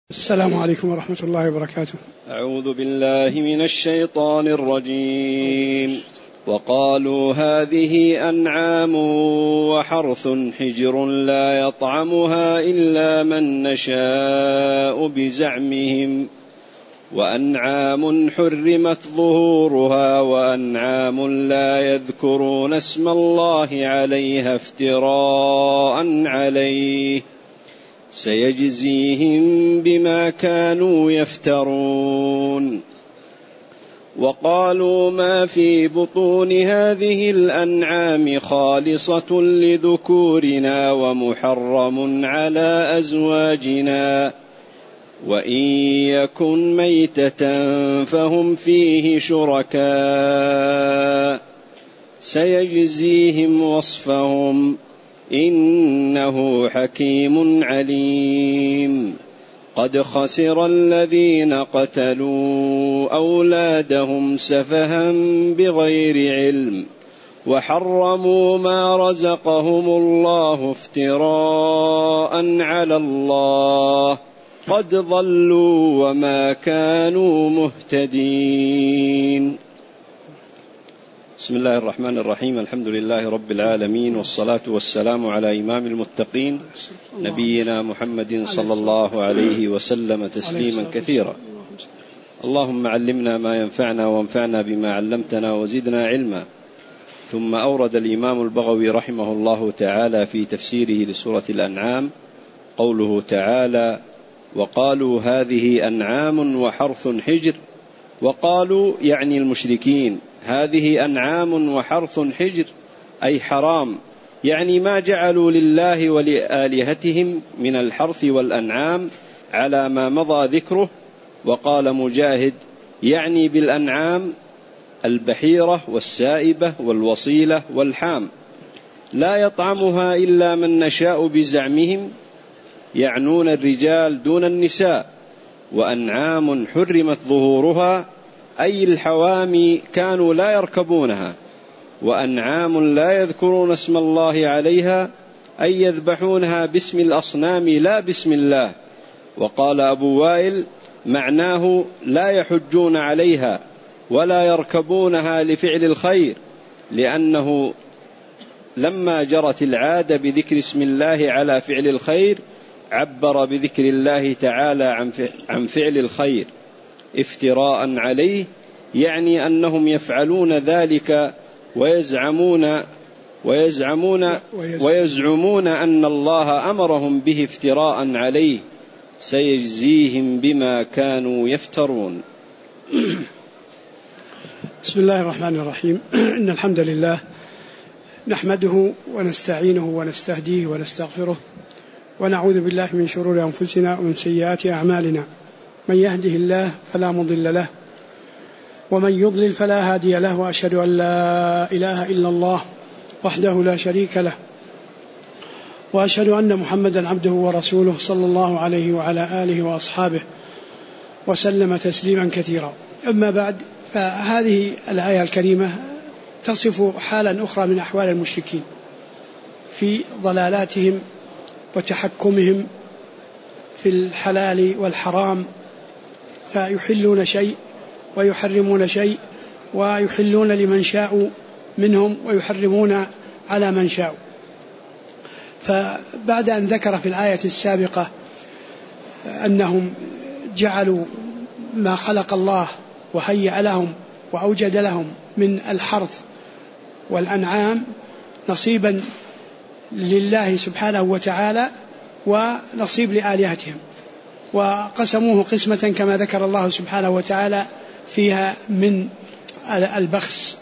السلام عليكم ورحمة الله وبركاته. أعوذ بالله من الشيطان الرجيم. وقالوا هذه أنعام وحرث حجر لا يطعمها إلا من نشاء بزعمهم وأنعام حرمت ظهورها وأنعام لا يذكرون اسم الله عليها افتراء عليه سيجزيهم بما كانوا يفترون. وقالوا ما في بطون هذه الأنعام خالصة لذكورنا ومحرم على أزواجنا وإن يكن ميتة فهم فيه شركاء سيجزيهم وصفهم إنه حكيم عليم. قد خسر الذين قتلوا أولادهم سفها بغير علم وحرموا ما رزقهم الله افتراء على الله قد ضلوا وما كانوا مهتدين. بسم الله الرحمن الرحيم. الحمد لله رب العالمين والصلاة والسلام على إمام المتقين نبينا محمد صلى الله عليه وسلم تسليما كثيرا. اللهم علمنا ما ينفعنا وانفعنا بما علمتنا وزدنا علما. ثم أورد الإمام البغوي رحمه الله تعالى في تفسيره لسورة الأنعام قوله تعالى وقالوا هذه أنعام وحرث حجر. وقالوا يعني المشركين هذه أنعام وحرث حجر أي حرام، يعني ما جعلوا لله ولآلهتهم من الحرث والأنعام على ما مضى ذكره. وقال مجاهد يعني بالأنعام البحيرة والسائبة والوصيلة والحام لا يطعمها إلا من نشاء بزعمهم، يعنون الرجال دون النساء. وأنعام حرمت ظهورها أي الحوامي كانوا لا يركبونها. وأنعام لا يذكرون اسم الله عليها أي يذبحونها باسم الأصنام لا باسم الله. وقال أبو وائل معناه لا يحجون عليها ولا يركبونها لفعل الخير، لأنه لما جرت العادة بذكر اسم الله على فعل الخير عبر بذكر الله تعالى عن فعل الخير افتراء عليه، يعني أنهم يفعلون ذلك ويزعمون أن الله أمرهم به افتراء عليه سيجزيهم بما كانوا يفترون. بسم الله الرحمن الرحيم. إن الحمد لله نحمده ونستعينه ونستهديه ونستغفره ونعوذ بالله من شرور أنفسنا ومن سيئات أعمالنا. من يهده الله فلا مضل له ومن يضلل فلا هادي له، وأشهد أن لا إله إلا الله وحده لا شريك له، وأشهد أن محمدا عبده ورسوله صلى الله عليه وعلى آله وأصحابه وسلم تسليما كثيرا. أما بعد، فهذه الآية الكريمة تصف حالا أخرى من أحوال المشركين في ضلالاتهم وتحكمهم في الحلال والحرام، فيحلون شيء ويحرمون شيء، ويحلون لمن شاء منهم ويحرمون على من شاء. فبعد أن ذكر في الآية السابقة أنهم جعلوا ما خلق الله وهيأ لهم وأوجد لهم من الحرث والأنعام نصيبا لله سبحانه وتعالى ونصيب لآلهتهم، وقسموه قسمة كما ذكر الله سبحانه وتعالى فيها من البخس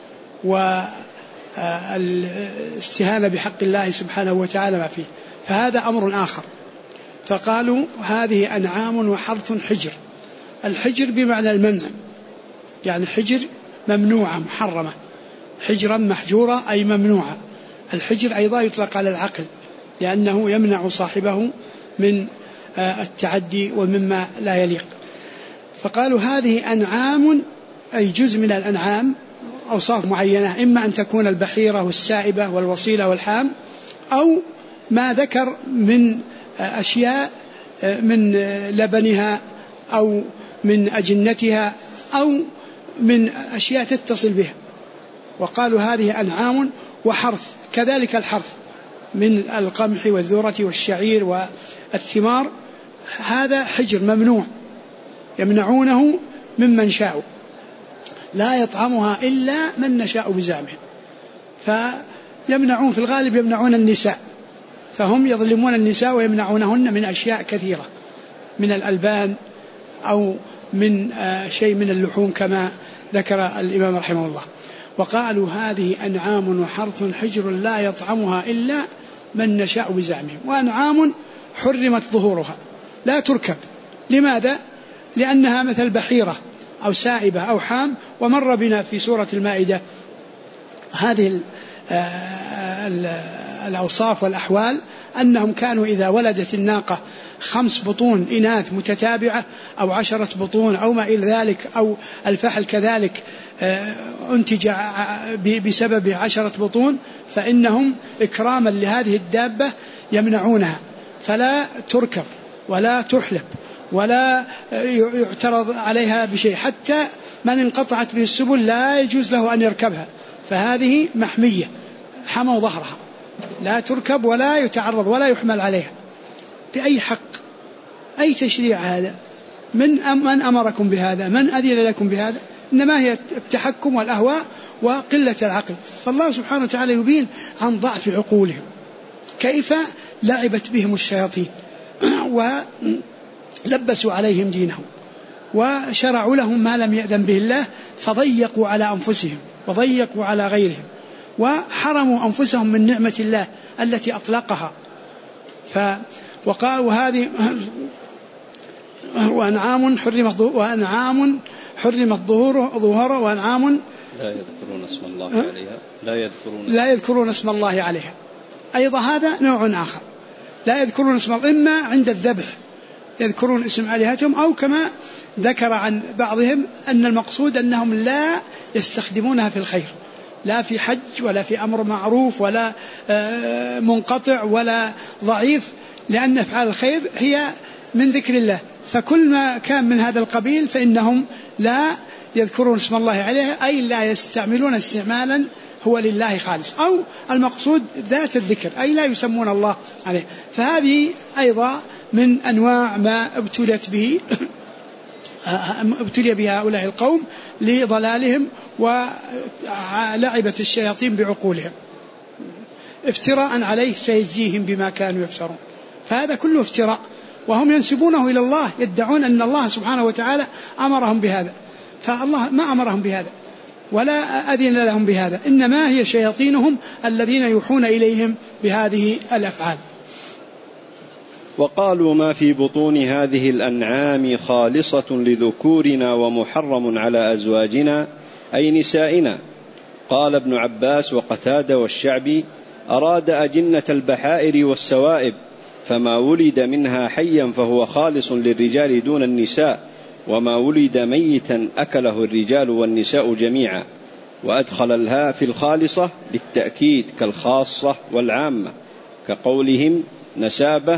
والاستهانة بحق الله سبحانه وتعالى ما فيه. فهذا أمر آخر. فقالوا هذه أنعام وحرث حجر. الحجر بمعنى المنع، يعني حجر ممنوعة محرمة، حجرا محجورة أي ممنوعة. الحجر أيضا يطلق على العقل لأنه يمنع صاحبه من التعدي ومما لا يليق. فقالوا هذه أنعام أي جزء من الأنعام، أوصاف معينة، إما أن تكون البحيرة والسائبة والوصيلة والحام، أو ما ذكر من أشياء من لبنها أو من أجنتها أو من أشياء تتصل بها. وقالوا هذه أنعام وحرث، كذلك الحرث من القمح والذرة والشعير والثمار، هذا حجر ممنوع يمنعونه ممن شاءوا، لا يطعمها إلا من نشاء بزعمهم. فيمنعون في الغالب يمنعون النساء، فهم يظلمون النساء ويمنعونهن من أشياء كثيرة من الألبان أو من شيء من اللحوم كما ذكر الإمام رحمه الله. وقالوا هذه أنعام وحرث حجر لا يطعمها إلا من نشاء بزعمهم. وأنعام حرمت ظهورها لا تركب. لماذا؟ لأنها مثل بحيرة أو سائبة أو حام. ومر بنا في سورة المائدة هذه الأوصاف والأحوال، أنهم كانوا إذا ولدت الناقة 5 بطون إناث متتابعة أو 10 بطون أو ما إلى ذلك، أو الفحل كذلك أنتج بسبب 10 بطون، فإنهم إكراما لهذه الدابة يمنعونها، فلا تركب ولا تحلب ولا يعترض عليها بشيء. حتى من انقطعت به السبل لا يجوز له أن يركبها، فهذه محمية، حموا ظهرها، لا تركب ولا يتعرض ولا يحمل عليها بأي حق. أي تشريع هذا؟ من أمركم بهذا؟ من أذن لكم بهذا؟ إنما هي التحكم والأهواء وقلة العقل. فالله سبحانه وتعالى يبين عن ضعف عقولهم، كيف لعبت بهم الشياطين ولبسوا عليهم دينهم وشرعوا لهم ما لم يأذن به الله، فضيقوا على أنفسهم وضيقوا على غيرهم وحرموا أنفسهم من نعمة الله التي أطلقها. وقالوا هذه وأنعام حرمت ظهورها وأنعام لا يذكرون اسم الله عليها لا يذكرون اسم الله عليها. أيضا هذا نوع آخر، لا يذكرون اسم الله، إما عند الذبح يذكرون اسم آلهتهم، أو كما ذكر عن بعضهم أن المقصود أنهم لا يستخدمونها في الخير، لا في حج ولا في أمر معروف ولا منقطع ولا ضعيف، لأن أفعال الخير هي من ذكر الله. فكل ما كان من هذا القبيل فإنهم لا يذكرون اسم الله عليها، أي لا يستعملون استعمالا هو لله خالص، أو المقصود ذات الذكر، أي لا يسمون الله عليه. فهذه أيضا من أنواع ما ابتلي بها هؤلاء القوم لضلالهم ولعبة الشياطين بعقولهم، افتراء عليه سيجزيهم بما كانوا يفترون. فهذا كله افتراء، وهم ينسبونه إلى الله، يدعون أن الله سبحانه وتعالى أمرهم بهذا، فالله ما أمرهم بهذا ولا أذن لهم بهذا، إنما هي شياطينهم الذين يوحون إليهم بهذه الأفعال. وقالوا ما في بطون هذه الأنعام خالصة لذكورنا ومحرم على أزواجنا أي نسائنا. قال ابن عباس وقتادة والشعبي أراد أجنة البحائر والسوائب، فما ولد منها حيا فهو خالص للرجال دون النساء، وما ولد ميتا أكله الرجال والنساء جميعا. وأدخل الهاء في الخالصة للتأكيد كالخاصة والعامة، كقولهم نسابة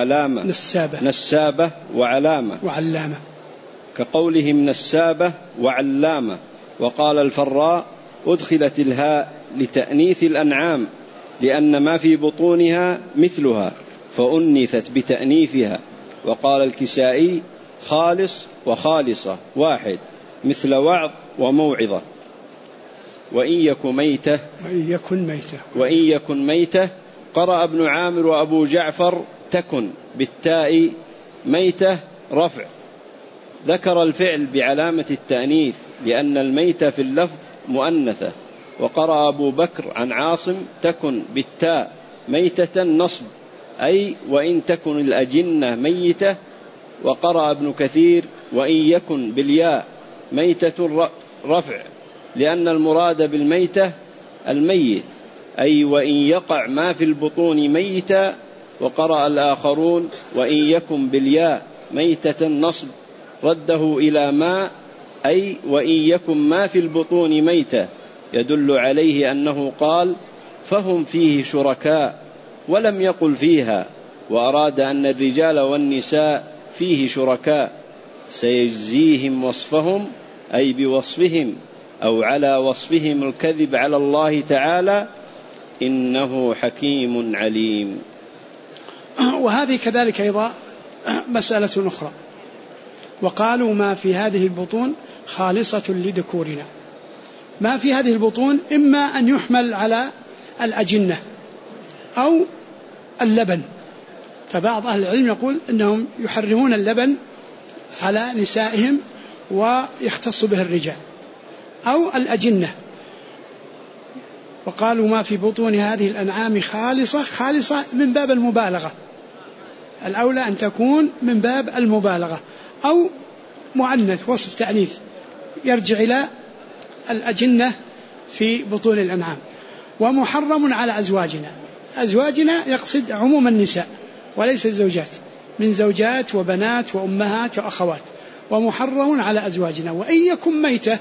وعلامة كقولهم نسابة وعلامة. وقال الفراء أدخلت الهاء لتأنيث الأنعام، لأن ما في بطونها مثلها فأنثت بتأنيثها. وقال الكسائي خالص وخالصة واحد، مثل وعظ وموعظة. وإن يكن ميتة قرأ ابن عامر وأبو جعفر تكن بالتاء ميتة رفع، ذكر الفعل بعلامة التأنيث لأن الميتة في اللفظ مؤنثة. وقرأ أبو بكر عن عاصم تكن بالتاء ميتة نصب، أي وإن تكن الأجنة ميتة. وقرأ ابن كثير وإن يكن بالياء ميتة رفع، لأن المراد بالميتة الميت، أي وإن يقع ما في البطون ميتا. وقرأ الآخرون وإن يكن بالياء ميتة نصب، رده إلى ما، أي وإن يكن ما في البطون ميتة، يدل عليه أنه قال فهم فيه شركاء ولم يقل فيها، وأراد أن الرجال والنساء فيه شركاء سيجزيهم وصفهم أي بوصفهم أو على وصفهم الكذب على الله تعالى إنه حكيم عليم. وهذه كذلك أيضا مسألة أخرى. وقالوا ما في هذه البطون خالصة لذكورنا. ما في هذه البطون إما أن يحمل على الأجنة أو اللبن، فبعض أهل العلم يقول أنهم يحرمون اللبن على نسائهم ويختص به الرجال، أو الأجنة. وقالوا ما في بطون هذه الأنعام خالصة من باب المبالغة، الأولى أن تكون من باب المبالغة، أو مؤنث وصف تأنيث يرجع إلى الأجنة في بطون الأنعام. ومحرم على أزواجنا يقصد عموم النساء وليس الزوجات، من زوجات وبنات وأمهات وأخوات. ومحرم على أزواجنا. وإن يكن ميتة،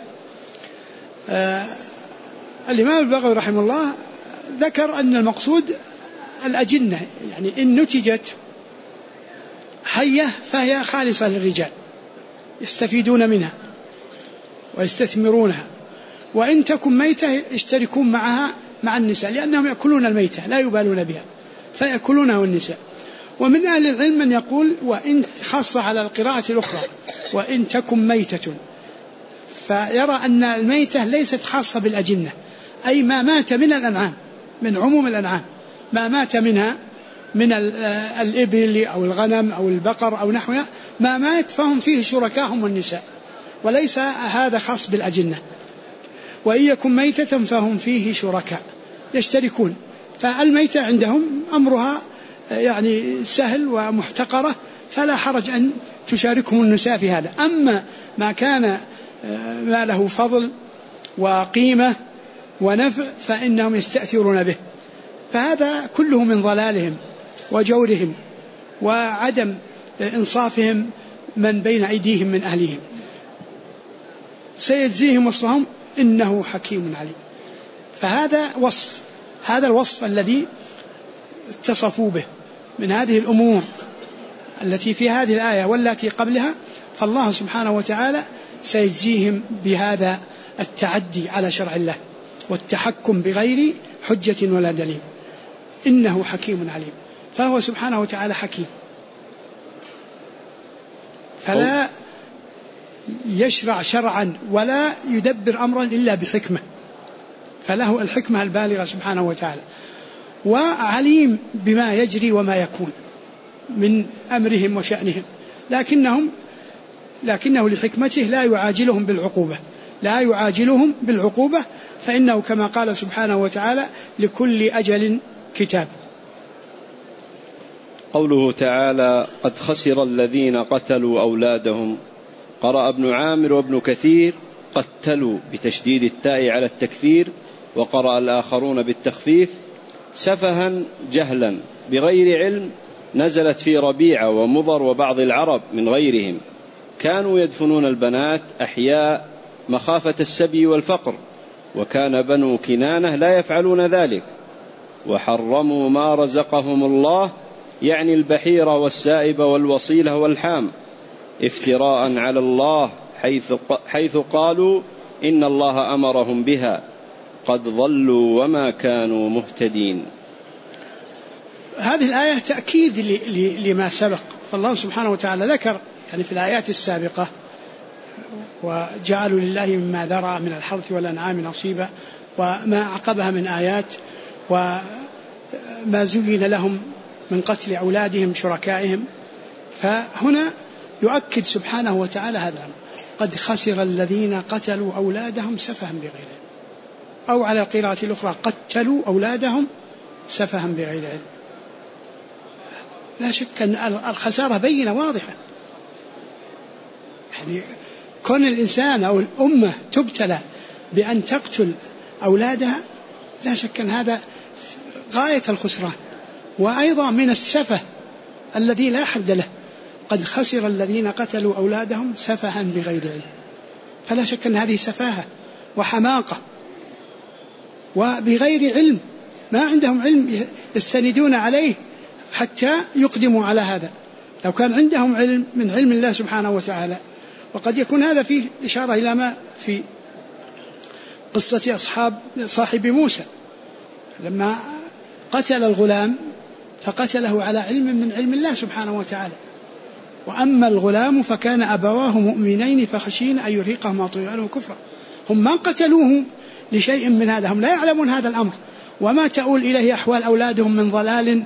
الإمام البغوي رحمه الله ذكر أن المقصود الأجنة، يعني إن نتجت حية فهي خالصة للرجال يستفيدون منها ويستثمرونها، وإن تكن ميتة يشتركون معها مع النساء، لأنهم يأكلون الميتة لا يبالون بها فيأكلونها النساء. ومن أهل العلم من يقول وإن خاصة على القراءة الأخرى وإن تكن ميتة، فيرى أن الميتة ليست خاصة بالأجنة، أي ما مات من الأنعام، من عموم الأنعام ما مات منها من الإبل أو الغنم أو البقر أو نحوها، ما مات فهم فيه شركاهم والنساء، وليس هذا خاص بالأجنة. وإن يكن ميتة فهم فيه شركاء يشتركون، فالميتة عندهم أمرها يعني سهل ومحتقرة، فلا حرج أن تشاركهم النساء في هذا. أما ما كان ما له فضل وقيمة ونفع فإنهم يستأثرون به، فهذا كله من ضلالهم وجورهم وعدم إنصافهم من بين أيديهم من أهلهم. سيجزيهم وصفهم إنه حكيم عليم. فهذا وصف، هذا الوصف الذي اتصفوا به من هذه الأمور التي في هذه الآية والتي قبلها، فالله سبحانه وتعالى سيجزيهم بهذا التعدي على شرع الله والتحكم بغير حجة ولا دليل. إنه حكيم عليم، فهو سبحانه وتعالى حكيم، فلا يشرع شرعا ولا يدبر أمرا إلا بحكمة، فله الحكمة البالغة سبحانه وتعالى. وعليم بما يجري وما يكون من أمرهم وشأنهم، لكنه لحكمته لا يعاجلهم بالعقوبة، فإنه كما قال سبحانه وتعالى لكل أجل كتاب. قوله تعالى قد خسر الذين قتلوا أولادهم، قرأ ابن عامر وابن كثير قتلوا بتشديد التاء على التكثير، وقرأ الآخرون بالتخفيف سفها جهلا بغير علم، نزلت في ربيعة ومضر وبعض العرب من غيرهم، كانوا يدفنون البنات أحياء مخافة السبي والفقر، وكان بنو كنانة لا يفعلون ذلك، وحرموا ما رزقهم الله، يعني البحيرة والسائب والوصيلة والحام، افتراء على الله حيث قالوا إن الله أمرهم بها، قد ضلوا وما كانوا مهتدين. هذه الآية تأكيد لما سبق، فالله سبحانه وتعالى ذكر يعني في الآيات السابقة وجعلوا لله مما ذرأ من الحرث والأنعام نصيبا، وما عقبها من آيات، وما زين لهم من قتل أولادهم شركائهم. فهنا يؤكد سبحانه وتعالى هذا الأمر، قد خسر الذين قتلوا أولادهم سفها بغير علم، أو على القراءة الأخرى قتلوا أولادهم سفها بغير علم. لا شك أن الخسارة بينة واضحة، يعني كون الإنسان أو الأمة تبتلى بأن تقتل أولادها، لا شك أن هذا غاية الخسران، وأيضا من السفه الذي لا حد له. قد خسر الذين قتلوا أولادهم سفها بغير علم، فلا شك أن هذه سفاهة وحماقة وبغير علم، ما عندهم علم يستندون عليه حتى يقدموا على هذا، لو كان عندهم علم من علم الله سبحانه وتعالى. وقد يكون هذا فيه إشارة إلى ما في قصة صاحب موسى لما قتل الغلام فقتله على علم من علم الله سبحانه وتعالى. وأما الغلام فكان أبواه مؤمنين فخشينا أن يرهقهما طغيانا وكفرا. هم ما قتلوه لشيء من هذا، هم لا يعلمون هذا الأمر وما تؤول إليه أحوال أولادهم من ضلال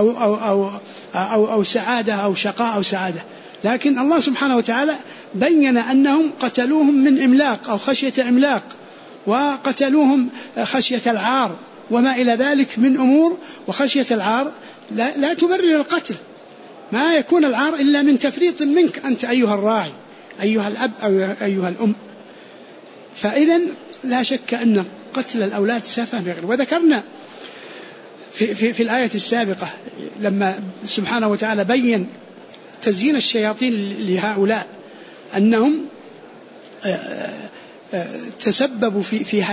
أو سعادة أو شقاء أو سعادة، لكن الله سبحانه وتعالى بين أنهم قتلوهم من إملاق أو خشية إملاق، وقتلوهم خشية العار وما إلى ذلك من أمور. وخشية العار لا تبرر القتل، ما يكون العار إلا من تفريط منك أنت أيها الراعي أيها الأب أو أيها الأم. فإذن لا شك أن قتل الأولاد سفه بغير. وذكرنا في الآية السابقة لما سبحانه وتعالى بين تزيين الشياطين لهؤلاء أنهم تسببوا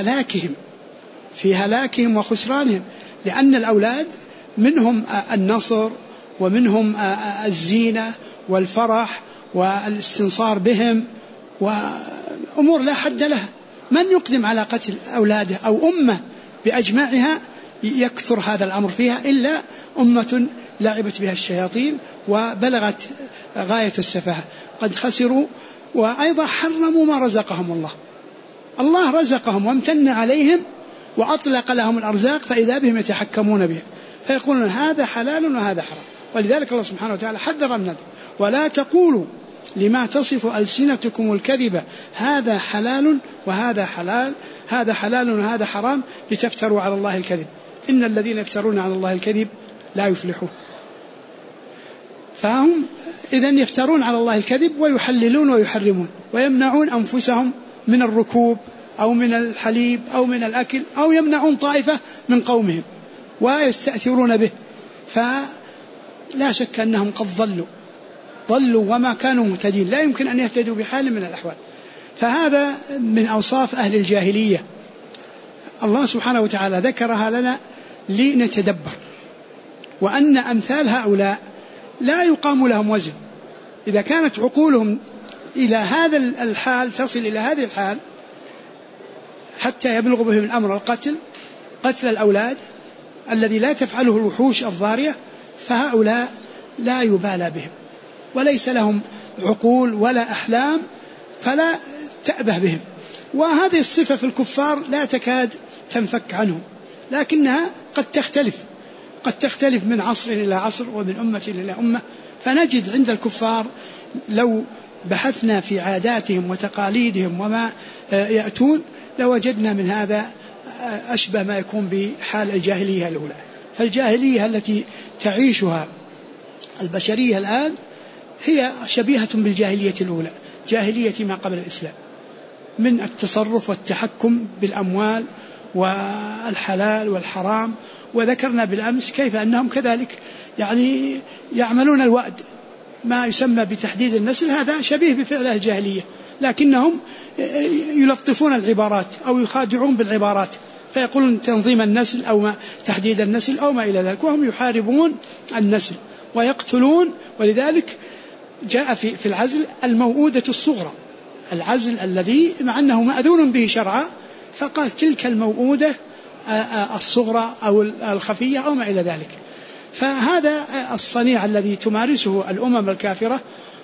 في هلاكهم وخسرانهم، لأن الأولاد منهم النصر ومنهم الزينة والفرح والاستنصار بهم وأمور لا حد لها. من يقدم على قتل أولاده أو أمة بأجمعها يكثر هذا الأمر فيها إلا أمة لعبت بها الشياطين وبلغت غاية السفاهة، قد خسروا. وأيضا حرموا ما رزقهم الله رزقهم وامتن عليهم وأطلق لهم الأرزاق فإذا بهم يتحكمون بها فيقولون هذا حلال وهذا حرام. ولذلك الله سبحانه وتعالى حذر من هذا: ولا تقولوا لما تصف ألسنتكم الكذب هذا حلال وهذا حلال، هذا حلال وهذا حرام لتفتروا على الله الكذب، إن الذين يفترون على الله الكذب لا يفلحون. فهم إذن يفترون على الله الكذب ويحللون ويحرمون ويمنعون أنفسهم من الركوب أو من الحليب أو من الأكل، أو يمنعون طائفة من قومهم ويستأثرون به. فلا شك أنهم قد ضلوا وما كانوا مهتدين، لا يمكن أن يهتدوا بحال من الأحوال. فهذا من أوصاف أهل الجاهلية الله سبحانه وتعالى ذكرها لنا لنتدبر، وأن أمثال هؤلاء لا يقام لهم وزن. إذا كانت عقولهم إلى هذا الحال تصل إلى هذه الحال حتى يبلغ بهم الأمر قتل الأولاد الذي لا تفعله الوحوش الضارية، فهؤلاء لا يبالى بهم وليس لهم عقول ولا أحلام فلا تأبه بهم. وهذه الصفة في الكفار لا تكاد تنفك عنهم، لكنها قد تختلف من عصر إلى عصر ومن أمة إلى أمة. فنجد عند الكفار لو بحثنا في عاداتهم وتقاليدهم وما يأتون لوجدنا من هذا أشبه ما يكون بحال الجاهلية الأولى. فالجاهلية التي تعيشها البشرية الآن هي شبيهة بالجاهلية الأولى، جاهلية ما قبل الإسلام، من التصرف والتحكم بالأموال والحلال والحرام. وذكرنا بالأمس كيف أنهم كذلك يعني يعملون الوأد، ما يسمى بتحديد النسل، هذا شبيه بفعل الجاهلية، لكنهم يلطفون العبارات أو يخادعون بالعبارات فيقولون تنظيم النسل أو تحديد النسل أو ما إلى ذلك، وهم يحاربون النسل ويقتلون. ولذلك جاء في العزل الموؤودة الصغرى، العزل الذي مع أنه مأذون به شرعا، فقال تلك الموؤودة الصغرى أو الخفية أو ما إلى ذلك. فهذا الصنيع الذي تمارسه الأمم الكافرة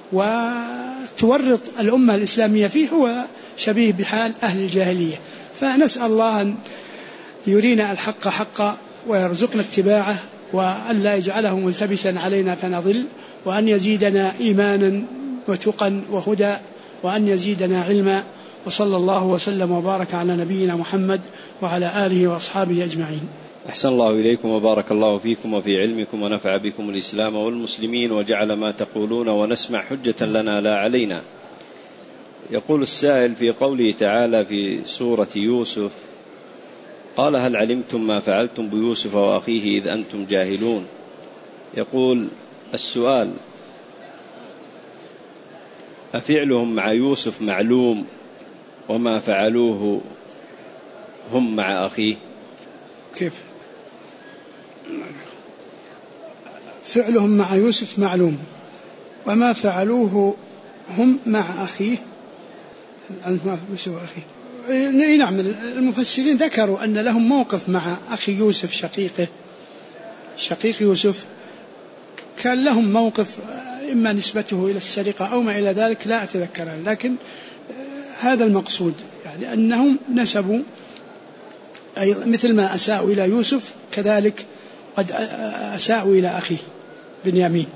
وتورط الأمة الإسلامية فيه هو شبيه بحال أهل الجاهلية. فنسأل الله أن يرينا الحق حقا ويرزقنا اتباعه، وأن لا يجعله ملتبسا علينا فنضل، وأن يزيدنا إيمانا وتقا وهدى، وأن يزيدنا علما. وصلى الله وسلم وبارك على نبينا محمد وعلى آله وأصحابه أجمعين. أحسن الله إليكم وبارك الله فيكم وفي علمكم ونفع بكم الإسلام والمسلمين وجعل ما تقولون ونسمع حجة لنا لا علينا. يقول السائل في قوله تعالى في سورة يوسف: قال هل علمتم ما فعلتم بيوسف وأخيه إذ أنتم جاهلون. يقول السؤال: أفعلهم مع يوسف معلوم وما فعلوه هم مع أخيه؟ كيف فعلهم مع يوسف معلوم وما فعلوه هم مع أخيه نعم. المفسرين ذكروا أن لهم موقف مع أخي يوسف شقيق يوسف، كان لهم موقف إما نسبته إلى السرقة أو ما إلى ذلك لا أتذكر، لكن هذا المقصود، يعني أنهم نسبوا أي مثل ما أساءوا إلى يوسف كذلك قد أساءوا إلى أخيه بنيامين.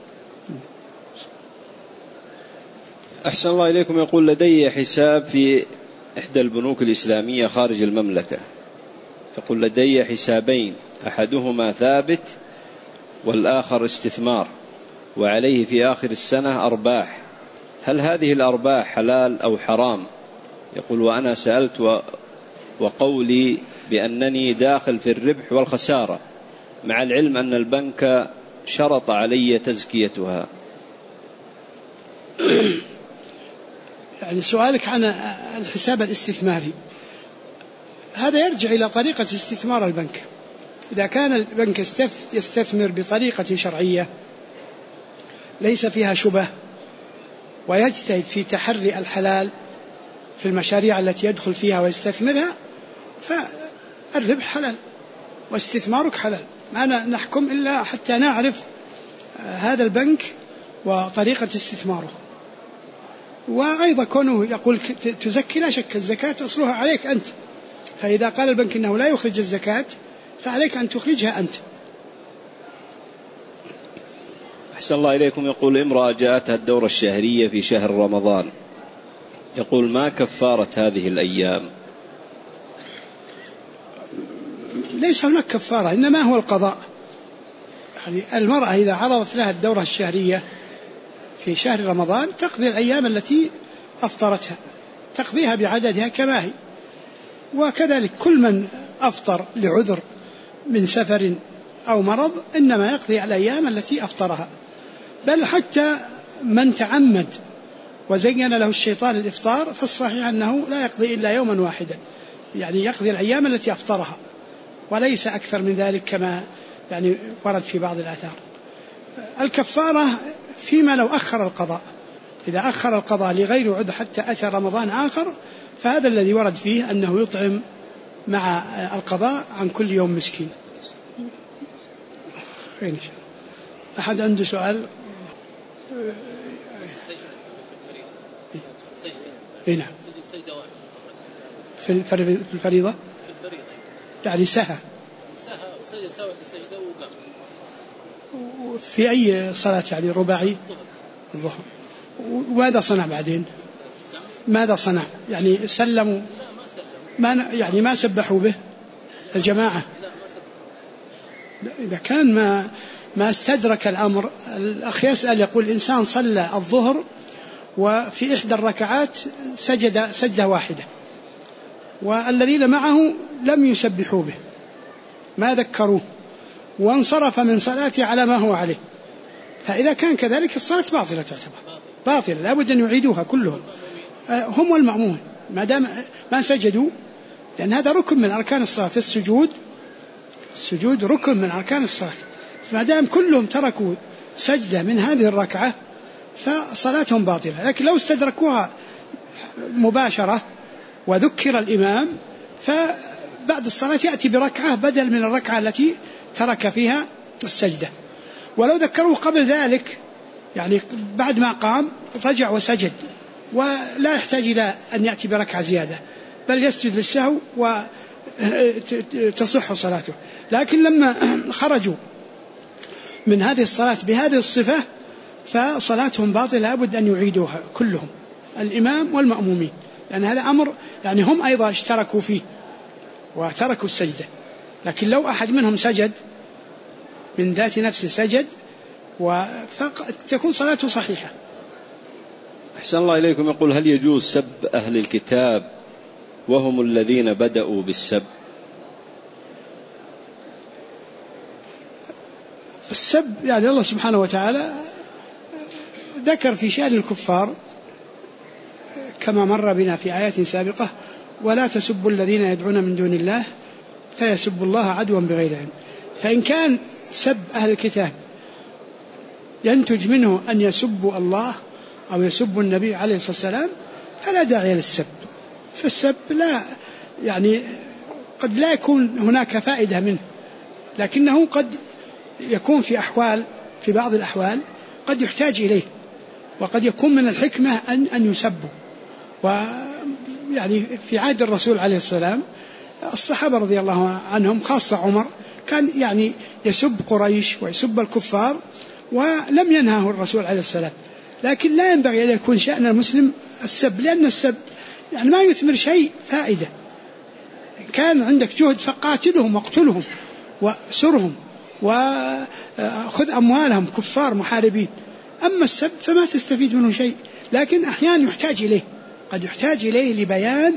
أحسن الله إليكم. يقول لدي حساب في إحدى البنوك الإسلامية خارج المملكة، يقول لدي حسابين أحدهما ثابت والآخر استثمار، وعليه في آخر السنة أرباح، هل هذه الأرباح حلال أو حرام؟ يقول وأنا سألت وقولي بأنني داخل في الربح والخسارة، مع العلم أن البنك شرط علي تزكيتها. يعني سؤالك عن الحساب الاستثماري، هذا يرجع إلى طريقة استثمار البنك. إذا كان البنك يستثمر بطريقة شرعية ليس فيها شبه ويجتهد في تحري الحلال في المشاريع التي يدخل فيها ويستثمرها، فالربح حلال واستثمارك حلال. ما نحكم إلا حتى نعرف هذا البنك وطريقة استثماره. وأيضا كونه يقول تزكي، لا شك الزكاة أصلها عليك أنت، فإذا قال البنك إنه لا يخرج الزكاة فعليك أن تخرجها أنت. أحسن الله إليكم. يقول امرأة جاءتها الدورة الشهرية في شهر رمضان، يقول ما كفارة هذه الأيام؟ ليس هناك كفارة، إنما هو القضاء. يعني المرأة إذا عرضت لها الدورة الشهرية في شهر رمضان تقضي الأيام التي أفطرتها، تقضيها بعددها كما هي. وكذلك كل من أفطر لعذر من سفر أو مرض إنما يقضي الأيام التي أفطرها. بل حتى من تعمد وزين له الشيطان الإفطار فالصحيح أنه لا يقضي إلا يوما واحدا، يعني يقضي الأيام التي أفطرها وليس أكثر من ذلك كما يعني ورد في بعض الآثار. الكفارة فيما لو أخر القضاء، إذا أخر القضاء لغير عذر حتى أتى رمضان آخر فهذا الذي ورد فيه أنه يطعم مع القضاء عن كل يوم مسكين. أحد عنده سؤال؟ نعم. في الفريضة يعني سهى في أي صلاة، يعني رباعي الظهر. وماذا صنع بعدين؟ ماذا صنع؟ يعني سلموا يعني ما سبحوا به الجماعة؟ إذا كان ما استدرك الأمر. الأخ يسأل يقول إنسان صلى الظهر وفي إحدى الركعات سجد سجدة واحدة والذين معه لم يسبحوا به، ما ذكروه، وانصرف من صلاته على ما هو عليه، فإذا كان كذلك الصلاة باطلة، تعتبر باطلة، لابد أن يعيدوها كلهم هم والمأمون ما دام ما سجدوا، لأن هذا ركن من أركان الصلاة. السجود ركن من أركان الصلاة، فما دام كلهم تركوا سجدة من هذه الركعة فصلاتهم باطلة. لكن لو استدركوها مباشرة وذكر الإمام فبعد الصلاة يأتي بركعة بدل من الركعة التي ترك فيها السجدة. ولو ذكروه قبل ذلك يعني بعد ما قام رجع وسجد ولا يحتاج إلى أن يأتي بركعة زيادة، بل يسجد للسهو وتصح صلاته. لكن لما خرجوا من هذه الصلاة بهذه الصفة فصلاتهم باطلة، لابد أن يعيدوها كلهم، الإمام والمأمومين، لأن هذا أمر يعني هم أيضا اشتركوا فيه وتركوا السجدة. لكن لو أحد منهم سجد من ذات نفسه سجد فتكون صلاته صحيحة. أحسن الله إليكم. يقول هل يجوز سب أهل الكتاب وهم الذين بدأوا بالسب؟ السب يعني الله سبحانه وتعالى ذكر في شأن الكفار كما مر بنا في آيات سابقة: ولا تسبوا الذين يدعون من دون الله فيسبوا الله عدوا بغير علم. فإن كان سب أهل الكتاب ينتج منه أن يسبوا الله أو يسبوا النبي عليه الصلاة والسلام فلا داعي للسب. فالسب لا يعني قد لا يكون هناك فائدة منه، لكنه قد يكون في بعض الأحوال قد يحتاج إليه، وقد يكون من الحكمة أن يسبوا. ويعني في عهد الرسول عليه السلام الصحابة رضي الله عنهم خاصة عمر كان يعني يسب قريش ويسب الكفار، ولم ينهه الرسول عليه السلام. لكن لا ينبغي أن يكون شأن المسلم السب، لأن السب يعني ما يثمر شيء فائدة. كان عندك جهد فقاتلهم واقتلهم وسرهم وخذ أموالهم، كفار محاربين. أما السب فما تستفيد منه شيء، لكن أحيانا يحتاج إليه، قد يحتاج إليه لبيان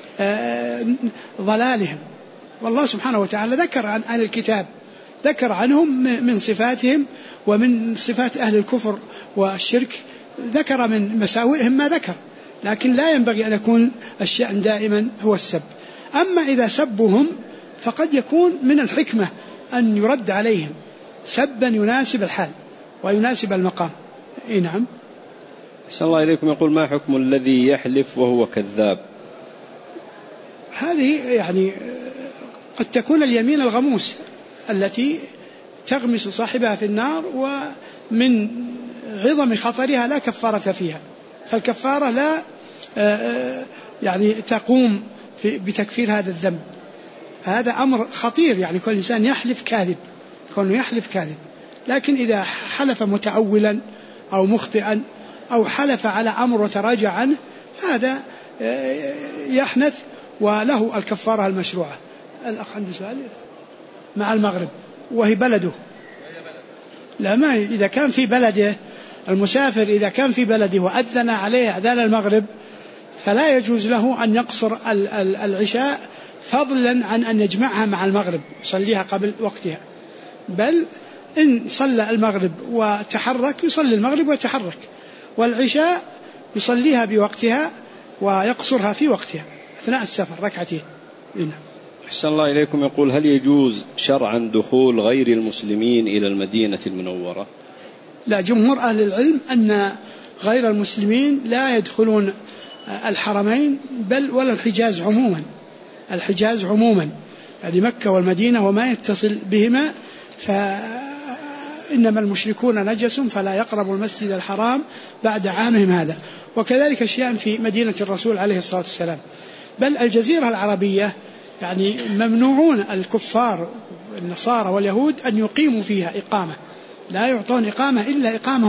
ضلالهم. والله سبحانه وتعالى ذكر عن أهل الكتاب، ذكر عنهم من صفاتهم ومن صفات أهل الكفر والشرك، ذكر من مساوئهم ما ذكر، لكن لا ينبغي أن يكون الشأن دائما هو السب. أما إذا سبوهم فقد يكون من الحكمة أن يرد عليهم سبا يناسب الحال ويناسب المقام. نعم. أحسن الله إليكم. يقول: ما حكم الذي يحلف وهو كذاب؟ هذه يعني قد تكون اليمين الغموس التي تغمس صاحبها في النار، ومن عظم خطرها لا كفارة فيها. فالكفارة لا يعني تقوم بتكفير هذا الذنب. هذا أمر خطير، يعني كل إنسان يحلف كاذب، كونه يحلف كاذب. لكن إذا حلف متأولا أو مخطئا أو حلف على أمر وتراجع عنه فهذا يحنث وله الكفارة المشروعة. الأخ عنده سؤال مع المغرب وهي بلده. لا، ما إذا كان في بلده المسافر، إذا كان في بلده وأذن عليه أذان المغرب فلا يجوز له أن يقصر العشاء فضلا عن أن يجمعها مع المغرب يصليها قبل وقتها، بل إن صلى المغرب وتحرك يصلي المغرب ويتحرك، والعشاء يصليها بوقتها ويقصرها في وقتها أثناء السفر ركعتين. أحسن الله إليكم. يقول: هل يجوز شرعا دخول غير المسلمين إلى المدينة المنورة؟ لا، جمهور أهل العلم أن غير المسلمين لا يدخلون الحرمين بل ولا الحجاز عموما. الحجاز عموما يعني مكة والمدينة وما يتصل بهما، فإنما المشركون نجس فلا يقربوا المسجد الحرام بعد عامهم هذا. وكذلك الشيء في مدينة الرسول عليه الصلاة والسلام. بل الجزيرة العربية يعني ممنوعون الكفار النصارى واليهود أن يقيموا فيها إقامة، لا يعطون إقامة إلا إقامة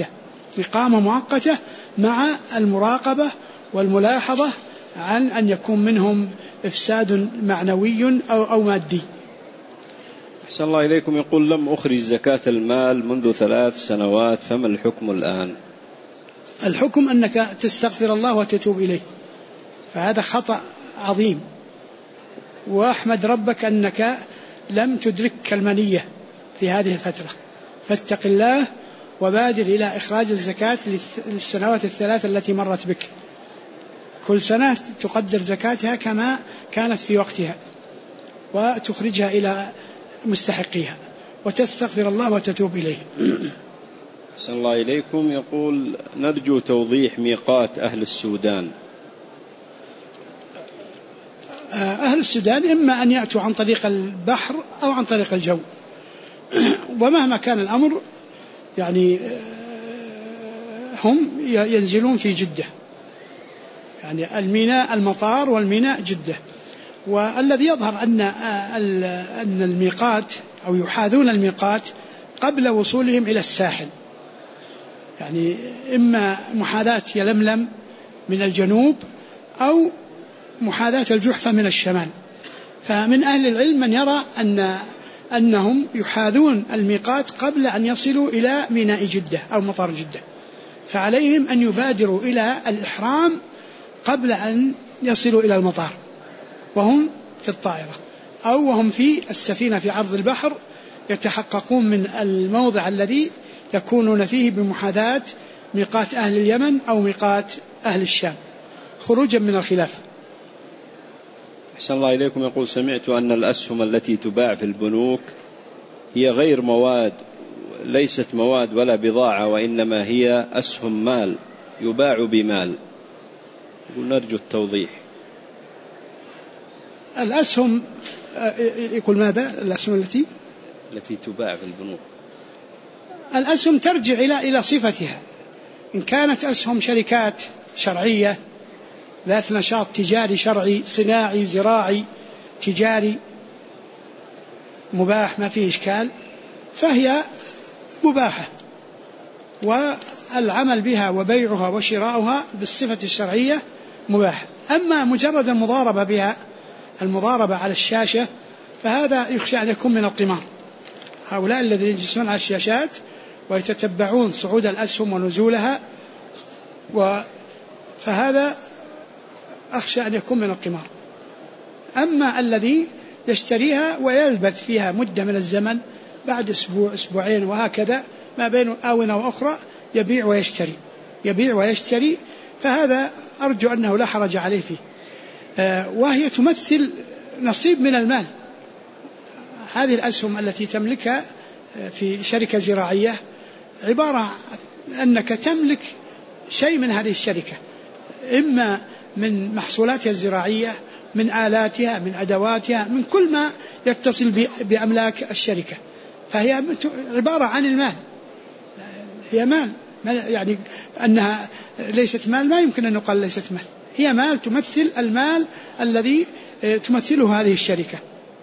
مؤقتة مع المراقبة والملاحظة عن أن يكون منهم إفساد معنوي أو مادي. أحسن الله إليكم. يقول: لم أخرج زكاة المال منذ 3 سنوات، فما الحكم الآن؟ الحكم أنك تستغفر الله وتتوب إليه، فهذا خطأ عظيم، وأحمد ربك أنك لم تدرك المنية في هذه الفترة، فاتق الله وبادر إلى إخراج الزكاة للسنوات 3 التي مرت بك. كل سنة تقدر زكاتها كما كانت في وقتها وتخرجها إلى مستحقيها وتستغفر الله وتتوب إليه. أحسن الله إليكم. يقول: نرجو توضيح ميقات أهل السودان. أهل السودان إما أن يأتوا عن طريق البحر أو عن طريق الجو، ومهما كان الأمر يعني هم ينزلون في جدة، يعني الميناء المطار والميناء جدة. والذي يظهر أن الميقات أو يحاذون الميقات قبل وصولهم إلى الساحل، يعني إما محاذاة يلملم من الجنوب أو محاذاة الجحفة من الشمال. فمن أهل العلم من يرى أنهم يحاذون الميقات قبل أن يصلوا إلى ميناء جدة أو مطار جدة، فعليهم أن يبادروا إلى الإحرام قبل أن يصلوا إلى المطار، وهم في الطائرة أو وهم في السفينة في عرض البحر يتحققون من الموضع الذي يكونون فيه بمحاذاة ميقات أهل اليمن أو ميقات أهل الشام خروجا من الخلاف. أحسن الله إليكم. يقول: سمعت أن الأسهم التي تباع في البنوك هي غير مواد ليست مواد ولا بضاعة وإنما هي أسهم مال يباع بمال، نرجو التوضيح. الأسهم يقول ماذا؟ الأسهم التي تباع في البنوك. الأسهم ترجع إلى صفتها. إن كانت أسهم شركات شرعية ذات نشاط تجاري شرعي صناعي زراعي تجاري مباح ما فيه إشكال فهي مباحة، والعمل بها وبيعها وشراؤها بالصفة الشرعية مباح. أما مجرد المضاربة بها، المضاربة على الشاشة، فهذا يخشى أن يكون من القمار. هؤلاء الذين يجلسون على الشاشات ويتتبعون صعود الأسهم ونزولها، فهذا أخشى أن يكون من القمار. أما الذي يشتريها ويلبث فيها مدة من الزمن بعد أسبوع أسبوعين وهكذا ما بين آونة وأخرى يبيع ويشتري، فهذا أرجو أنه لا حرج عليه فيه. وهي تمثل نصيب من المال. هذه الأسهم التي تملكها في شركة زراعية عبارة أنك تملك شيء من هذه الشركة، إما من محصولاتها الزراعية، من آلاتها، من أدواتها، من كل ما يتصل بأملاك الشركة، فهي عبارة عن المال. هي مال، يعني أنها ليست مال ما يمكن أن نقال ليست مال، هي مال تمثل المال الذي تمثله هذه الشركة.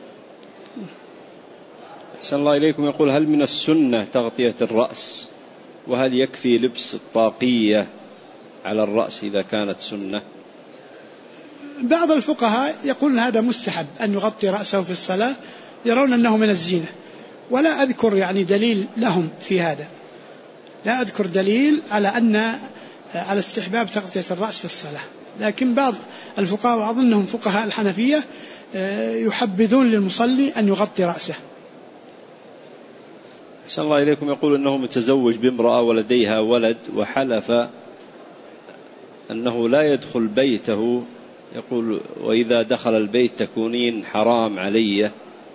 أحسن الله إليكم. يقول: هل من السنة تغطية الرأس؟ وهل يكفي لبس الطاقية على الرأس إذا كانت سنة؟ بعض الفقهاء يقولون هذا مستحب أن يغطي رأسه في الصلاة، يرون أنه من الزينة، ولا أذكر يعني دليل لهم في هذا، لا أذكر دليل على استحباب تغطية الرأس في الصلاة. لكن بعض الفقهاء وأظنهم فقهاء الحنفية يحبذون للمصلي أن يغطي رأسه. أحسن الله إليكم. يقول أنه متزوج بامرأة ولديها ولد، وحلف أنه لا يدخل بيته، يقول: وإذا دخل البيت تكونين حرام علي.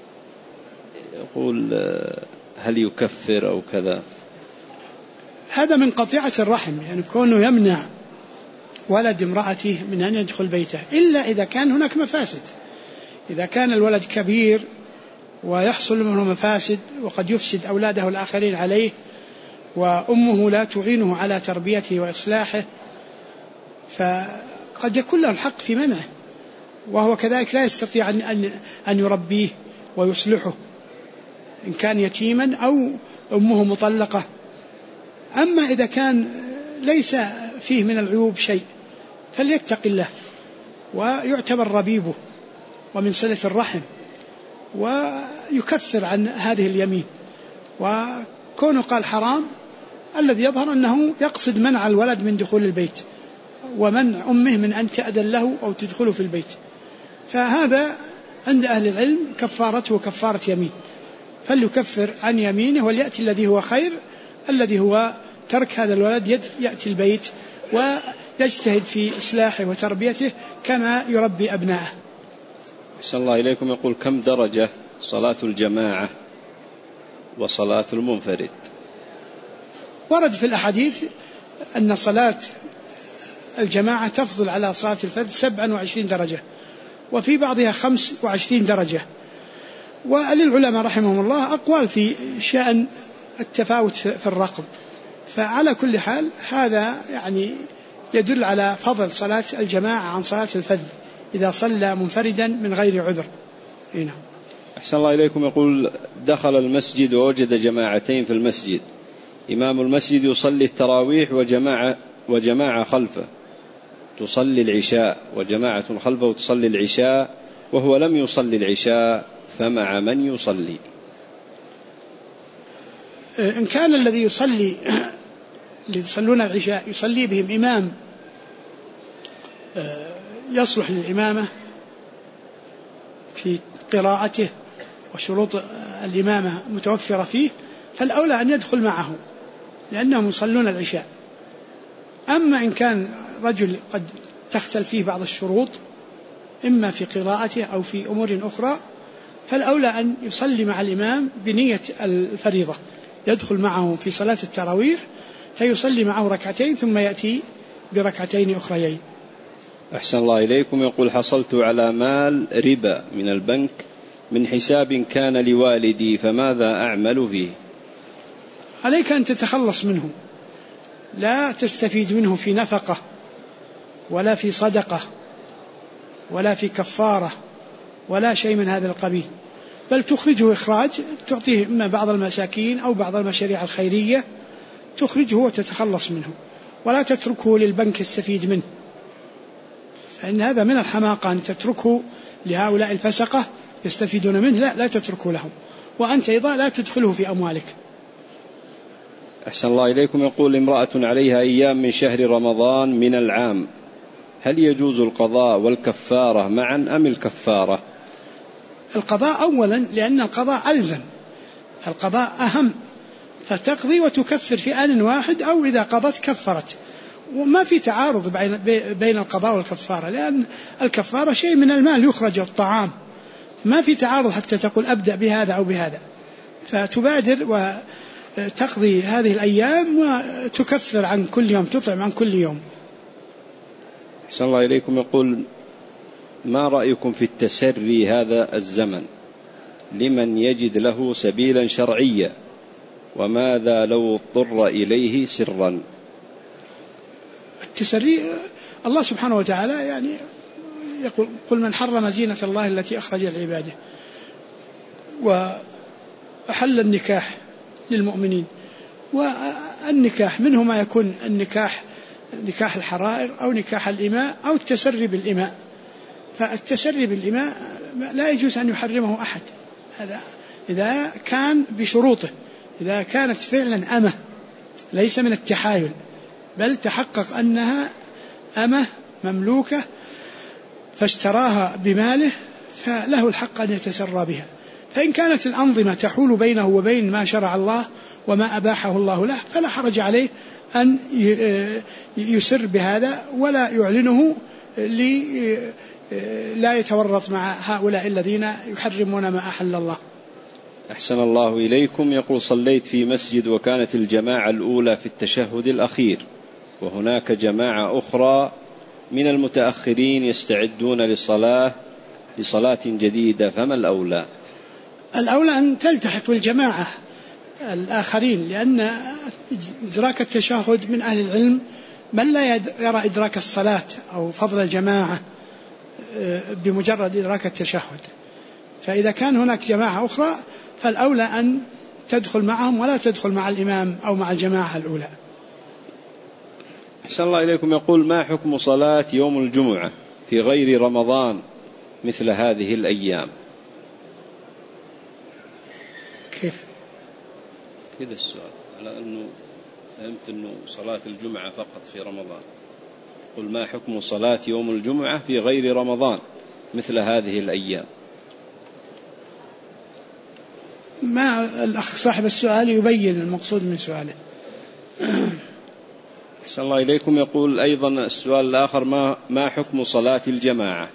يقول: هل يكفر أو كذا؟ هذا من قطيعة الرحم، يعني كونه يمنع ولد امرأته من أن يدخل بيته إلا إذا كان هناك مفاسد. إذا كان الولد كبير ويحصل منه مفاسد وقد يفسد أولاده الآخرين عليه، وأمه لا تعينه على تربيته وإصلاحه، فقد يكون له الحق في منعه، وهو كذلك لا يستطيع أن يربيه ويصلحه إن كان يتيما أو أمه مطلقة. أما إذا كان ليس فيه من العيوب شيء فليتق الله ويعتبر ربيبه ومن صلة الرحم، ويكثر عن هذه اليمين. وكونه قال حرام، الذي يظهر أنه يقصد منع الولد من دخول البيت ومنع أمه من أن تأذن له أو تدخله في البيت، فهذا عند أهل العلم كفارته كفارة يمين، فليكفر عن يمينه وليأتي الذي هو خير، الذي هو ترك هذا الولد يأتي البيت ويجتهد في إصلاحه وتربيته كما يربي أبناءه. أحسن الله إليكم. يقول: كم درجة صلاة الجماعة وصلاة المنفرد؟ ورد في الأحاديث أن صلاة الجماعة تفضل على صلاة الفرد 27 درجة، وفي بعضها 25 درجة. وللعلماء رحمهم الله أقوال في شأن التفاوت في الرقم، فعلى كل حال هذا يعني يدل على فضل صلاة الجماعة عن صلاة الفذ إذا صلى منفردا من غير عذر. هنا. أحسن الله إليكم. يقول: دخل المسجد ووجد جماعتين في المسجد، إمام المسجد يصلي التراويح وجماعة خلفه تصلي العشاء، وجماعة خلفه تصلي العشاء، وهو لم يصلي العشاء، فمع من يصلي؟ إن كان الذي اللي يصلون العشاء يصلي بهم إمام يصلح للإمامة في قراءته وشروط الإمامة متوفرة فيه، فالأولى أن يدخل معه لأنهم يصلون العشاء. أما إن كان رجل قد تختلف فيه بعض الشروط إما في قراءته أو في أمور أخرى، فالأولى أن يصلي مع الإمام بنية الفريضة، يدخل معه في صلاة التراويح فيصلي معه ركعتين ثم يأتي بركعتين أخريين. أحسن الله إليكم. يقول حصلت على مال ربا من البنك من حساب كان لوالدي، فماذا أعمل فيه؟ عليك أن تتخلص منه، لا تستفيد منه في نفقة ولا في صدقة ولا في كفارة ولا شيء من هذا القبيل، بل تخرجه إخراج تعطيه إما بعض المساكين أو بعض المشاريع الخيرية، تخرجه وتتخلص منه، ولا تتركه للبنك يستفيد منه، فإن هذا من الحماقة أن تتركه لهؤلاء الفسقة يستفيدون منه، لا تتركه لهم، وأنت أيضا لا تدخله في أموالك. أحسن الله إليكم. يقول امرأة عليها أيام من شهر رمضان من العام، هل يجوز القضاء والكفارة معا أم الكفارة؟ القضاء أولا، لأن القضاء ألزم، القضاء أهم، فتقضي وتكفر في آن واحد، أو إذا قضت كفرت، وما في تعارض بين القضاء والكفارة، لأن الكفارة شيء من المال يخرج الطعام، ما في تعارض حتى تقول أبدأ بهذا أو بهذا، فتبادر وتقضي هذه الأيام وتكفر عن كل يوم، تطعم عن كل يوم. أحسن الله إليكم. يقول ما رأيكم في التسري هذا الزمن لمن يجد له سبيلا شرعيا، وماذا لو اضطر إليه سرا؟ التسري الله سبحانه وتعالى يعني يقول قل من حرم زينة الله التي أخرج لعباده، وأحل النكاح للمؤمنين، والنكاح منه ما يكون النكاح نكاح الحرائر أو نكاح الإماء أو التسري بالإماء، فالتسري بالإماء لا يجوز أن يحرمه أحد، هذا إذا كان بشروطه، إذا كانت فعلا أمة ليس من التحايل، بل تحقق أنها أمة مملوكة فاشتراها بماله فله الحق أن يتسرى بها. فإن كانت الأنظمة تحول بينه وبين ما شرع الله وما أباحه الله له فلا حرج عليه أن يسر بهذا ولا يعلنه لا يتورط مع هؤلاء الذين يحرمون ما أحل الله. أحسن الله إليكم. يقول صليت في مسجد وكانت الجماعة الأولى في التشهد الأخير، وهناك جماعة أخرى من المتأخرين يستعدون لصلاة جديدة، فما الأولى؟ الأولى أن تلتحق بالجماعة الآخرين، لأن إدراك التشهد من أهل العلم من لا يرى إدراك الصلاة أو فضل الجماعة بمجرد إدراك التشهد، فإذا كان هناك جماعة أخرى فالأولى أن تدخل معهم ولا تدخل مع الإمام أو مع الجماعة الأولى. أحسن الله إليكم. يقول ما حكم صلاة يوم الجمعة في غير رمضان مثل هذه الأيام؟ كيف؟ كذا السؤال، على أنه فهمت أنه صلاة الجمعة فقط في رمضان، قل ما حكم صلاة يوم الجمعة في غير رمضان مثل هذه الأيام؟ ما الأخ صاحب السؤال يبين المقصود من سؤاله. أحسن الله إليكم. يقول أيضا السؤال الآخر ما حكم صلاة الجماعة؟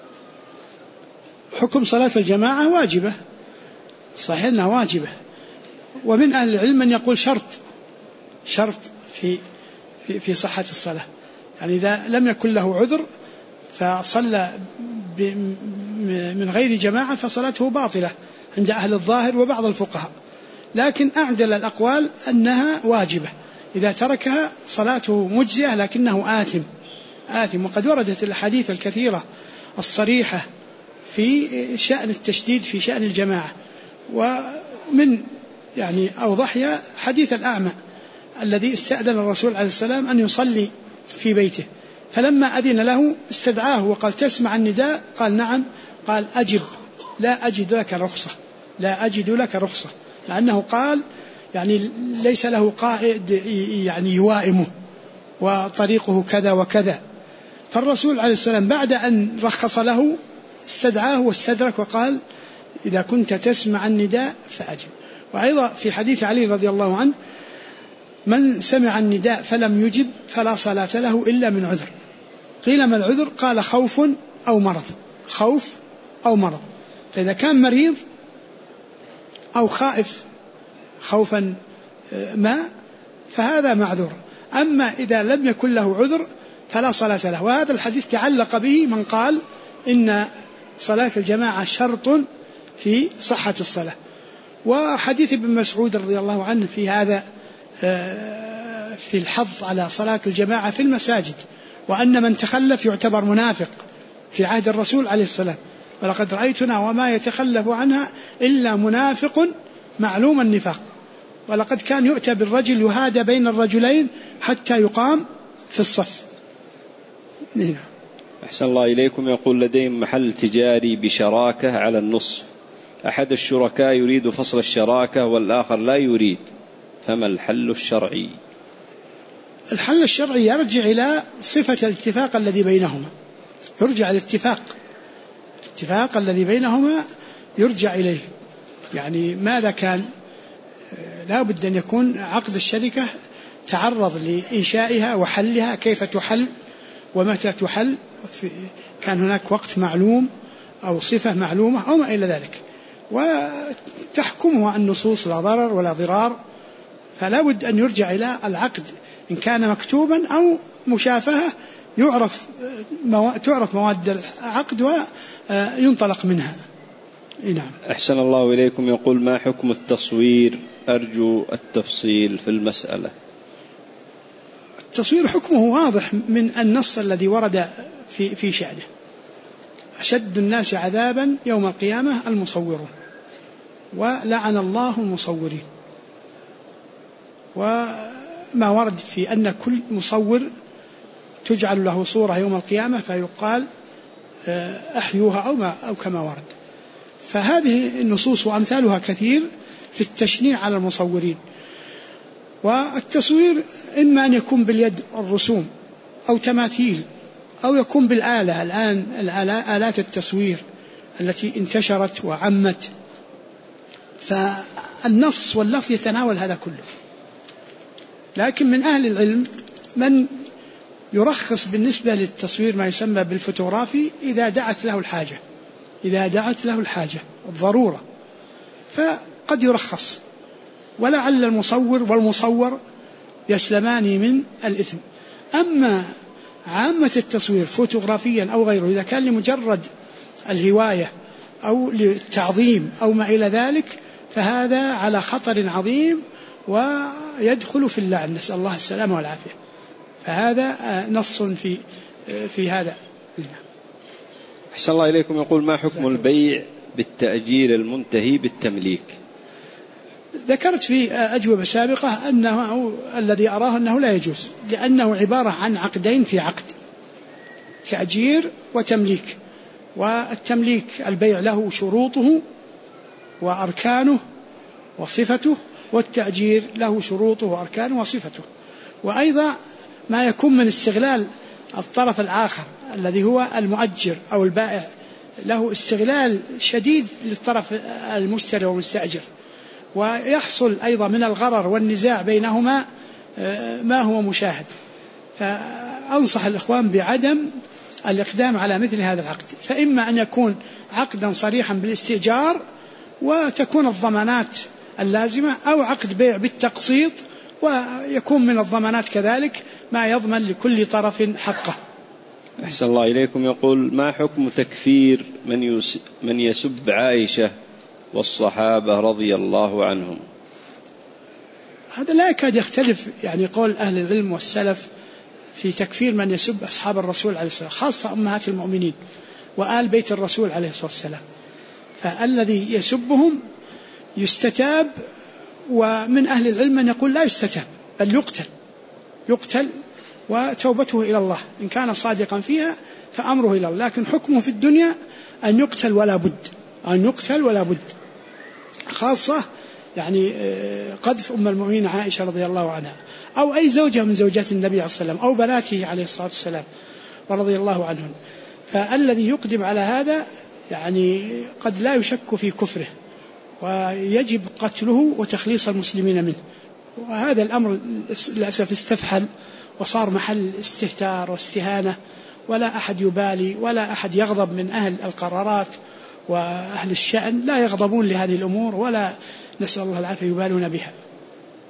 حكم صلاة الجماعة واجبة، صحيح أنها واجبة، ومن أهل العلم من يقول شرط في صحة الصلاة، يعني إذا لم يكن له عذر فصلى من غير جماعة فصلاته باطلة عند أهل الظاهر وبعض الفقهاء، لكن أعدل الأقوال أنها واجبة، إذا تركها صلاته مجزئة لكنه آثم، وقد وردت الأحاديث الكثيرة الصريحة في شأن التشديد في شأن الجماعة، ومن يعني أوضحها حديث الأعمى الذي استأذن الرسول عليه السلام أن يصلي في بيته، فلما أذن له استدعاه وقال تسمع النداء؟ قال نعم، قال أجب، لا أجد لك رخصة، لأنه قال يعني ليس له قائد يعني يوائمه وطريقه كذا وكذا، فالرسول عليه السلام بعد أن رخص له استدعاه واستدرك وقال إذا كنت تسمع النداء فأجب. وأيضا في حديث علي رضي الله عنه من سمع النداء فلم يجب فلا صلاة له إلا من عذر، قيل ما العذر؟ قال خوف أو مرض، فإذا كان مريض أو خائف خوفا ماء فهذا معذور. أما إذا لم يكن له عذر فلا صلاة له. وهذا الحديث تعلق به من قال إن صلاة الجماعة شرط في صحة الصلاة. وحديث ابن مسعود رضي الله عنه في هذا في الحظ على صلاة الجماعة في المساجد، وأن من تخلف يعتبر منافق في عهد الرسول عليه السلام، ولقد رأيتنا وما يتخلف عنها إلا منافق معلوم النفاق. ولقد كان يؤتى بالرجل يهادى بين الرجلين حتى يقام في الصف. نعم. أحسن الله إليكم. يقول لديهم محل تجاري بشراكة على النصف، أحد الشركاء يريد فصل الشراكة والآخر لا يريد، فما الحل الشرعي؟ الحل الشرعي يرجع إلى صفة الاتفاق الذي بينهما، يرجع الاتفاق الذي بينهما يرجع إليه. يعني ماذا كان؟ لا بد أن يكون عقد الشركة تعرض لإنشائها وحلها، كيف تحل ومتى تحل، كان هناك وقت معلوم أو صفة معلومة أو ما إلى ذلك، وتحكمها النصوص لا ضرر ولا ضرار. فلا بد أن يرجع إلى العقد، إن كان مكتوبا أو مشافهة تعرف مواد العقد وينطلق منها. نعم. أحسن الله إليكم. يقول ما حكم التصوير؟ أرجو التفصيل في المسألة. التصوير حكمه واضح من النص الذي ورد في شأنه. أشد الناس عذابا يوم القيامة المصورون، ولعن الله المصورين. وما ورد في أن كل مصور تجعل له صورة يوم القيامة فيقال أحيوها أو كما ورد. فهذه النصوص وأمثالها كثير في التشنيع على المصورين. والتصوير إما أن يكون باليد الرسوم أو تماثيل، أو يكون بالآلة. الآن آلات التصوير التي انتشرت وعمت، فالنص واللفظ يتناول هذا كله. لكن من أهل العلم من يرخص بالنسبة للتصوير ما يسمى بالفوتوغرافي إذا دعت له الحاجة الضرورة، فقد يرخص، ولعل المصور والمصور يسلمان من الإثم. أما عامة التصوير فوتوغرافيا أو غيره إذا كان لمجرد الهواية أو للتعظيم أو ما إلى ذلك فهذا على خطر عظيم ويدخل في اللعن، نسأل الله السلامة والعافية. فهذا نص في هذا. أحسن الله إليكم. يقول ما حكم البيع بالتأجير المنتهي بالتمليك؟ ذكرت في أجوبة سابقة أنه الذي أراه أنه لا يجوز، لأنه عبارة عن عقدين في عقد، تأجير وتمليك. والتمليك البيع له شروطه وأركانه وصفته، والتأجير له شروطه وأركانه وصفته. وأيضا ما يكون من استغلال الطرف الآخر الذي هو المؤجر أو البائع، له استغلال شديد للطرف المشتري والمستأجر، ويحصل أيضا من الغرر والنزاع بينهما ما هو مشاهد. فأنصح الإخوان بعدم الإقدام على مثل هذا العقد، فإما أن يكون عقدا صريحا بالاستئجار وتكون الضمانات اللازمة، أو عقد بيع بالتقسيط ويكون من الضمانات كذلك ما يضمن لكل طرف حقه. أحسن الله إليكم. يقول ما حكم تكفير من يسب عائشة والصحابة رضي الله عنهم؟ هذا لا يكاد يختلف يعني قول أهل العلم والسلف في تكفير من يسب أصحاب الرسول عليه الصلاة والسلام، خاصة أمهات المؤمنين وآل بيت الرسول عليه الصلاة والسلام. فالذي يسبهم يستتاب، ومن أهل العلم من يقول لا يستتاب بل يقتل وتوبته إلى الله إن كان صادقا فيها فأمره إلى الله. لكن حكمه في الدنيا أن يقتل ولا بد، خاصة يعني قذف أم المؤمنين عائشة رضي الله عنها، أو أي زوجة من زوجات النبي عليه الصلاة والسلام، أو بناته عليه الصلاة والسلام ورضي الله عنهم. فالذي يقدم على هذا يعني قد لا يشك في كفره، ويجب قتله وتخليص المسلمين منه. وهذا الأمر للأسف استفحل وصار محل استهتار واستهانة، ولا أحد يبالي ولا أحد يغضب من أهل القرارات وأهل الشأن، لا يغضبون لهذه الأمور ولا نسأل الله العافية يبالون بها.